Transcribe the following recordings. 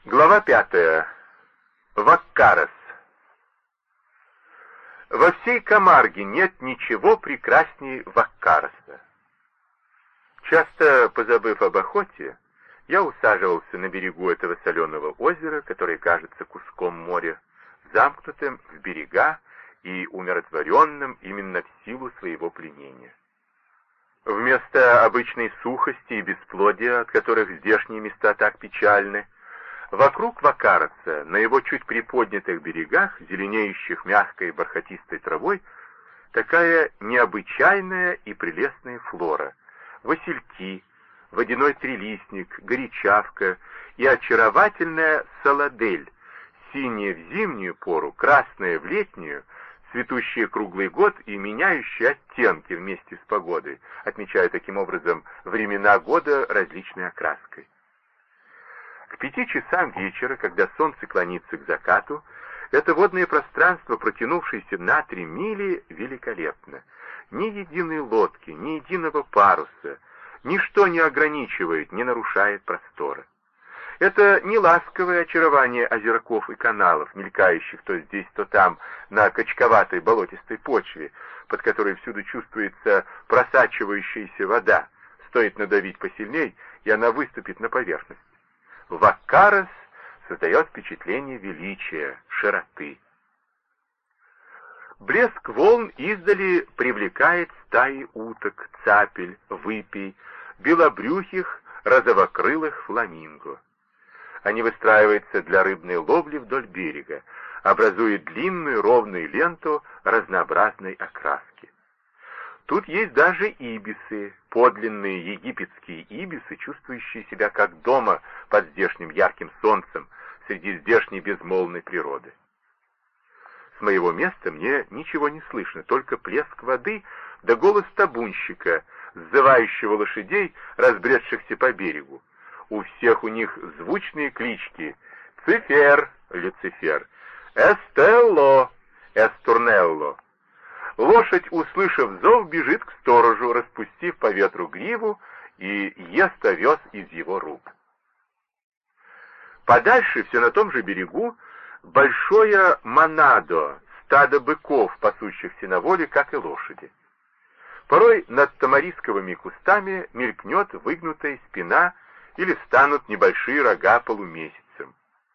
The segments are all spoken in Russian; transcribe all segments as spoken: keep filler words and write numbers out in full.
Глава пятая. Ваккарас. Во всей Камарге нет ничего прекрасней Ваккараса. Часто, позабыв об охоте, я усаживался на берегу этого соленого озера, которое кажется куском моря, замкнутым в берега и умиротворенным именно в силу своего пленения. Вместо обычной сухости и бесплодия, от которых здешние места так печальны, вокруг Ваккараса, на его чуть приподнятых берегах, зеленеющих мягкой бархатистой травой, такая необычайная и прелестная флора: васильки, водяной трилистник, горячавка и очаровательная саладель, синяя в зимнюю пору, красная в летнюю, цветущая круглый год и меняющая оттенки вместе с погодой, отмечая таким образом времена года различной окраской. К пяти часам вечера, когда солнце клонится к закату, это водное пространство, протянувшееся на три мили, великолепно. Ни единой лодки, ни единого паруса, ничто не ограничивает, не нарушает простора. Это не ласковое очарование озерков и каналов, мелькающих то здесь, то там, на качковатой болотистой почве, под которой всюду чувствуется просачивающаяся вода. Стоит надавить посильней, и она выступит на поверхность. Ваккарас создает впечатление величия, широты. Блеск волн издали привлекает стаи уток, цапель, выпий, белобрюхих, розовокрылых фламинго. Они выстраиваются для рыбной ловли вдоль берега, образуя длинную ровную ленту разнообразной окраски. Тут есть даже ибисы, подлинные египетские ибисы, чувствующие себя как дома под здешним ярким солнцем, среди здешней безмолвной природы. С моего места мне ничего не слышно, только плеск воды да голос табунщика, сзывающего лошадей, разбредшихся по берегу. У всех у них звучные клички: Цифер, Люцифер, Эстелло, Эстурнелло. Лошадь, услышав зов, бежит к сторожу, распустив по ветру гриву, и ест овес из его рук. Подальше, все на том же берегу, большое монадо, стадо быков, пасущихся на воле, как и лошади. Порой над тамарисковыми кустами мелькнет выгнутая спина или встанут небольшие рога полумесяцем.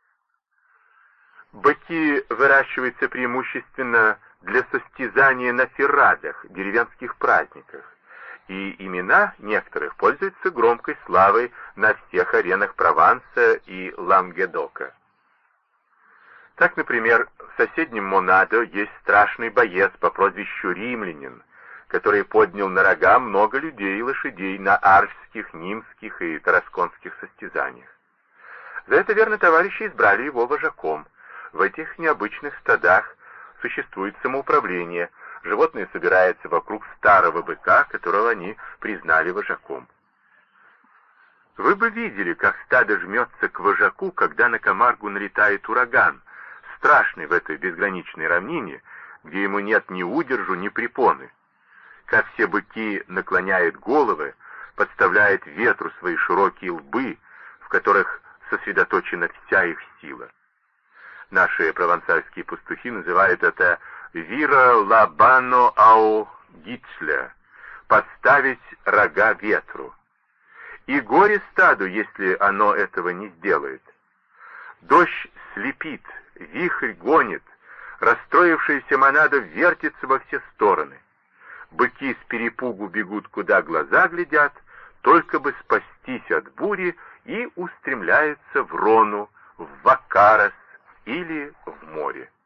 Быки выращиваются преимущественно для состязания на феррадах, деревенских праздниках, и имена некоторых пользуются громкой славой на всех аренах Прованса и Лангедока. Так, например, в соседнем Монадо есть страшный боец по прозвищу Римлянин, который поднял на рога много людей и лошадей на арчских, нимских и тарасконских состязаниях. За это, верно, товарищи избрали его вожаком. В этих необычных стадах существует самоуправление, животные собираются вокруг старого быка, которого они признали вожаком. Вы бы видели, как стадо жмется к вожаку, когда на Камаргу налетает ураган, страшный в этой безграничной равнине, где ему нет ни удержу, ни препоны. Как все быки наклоняют головы, подставляют ветру свои широкие лбы, в которых сосредоточена вся их сила. Наши провансальские пастухи называют это «вира лабано ау гитсле» — «подставить рога ветру». И горе стаду, если оно этого не сделает. Дождь слепит, вихрь гонит, расстроившаяся монада вертится во все стороны. Быки с перепугу бегут, куда глаза глядят, только бы спастись от бури, и устремляются в Рону, в Ваккарас или в море.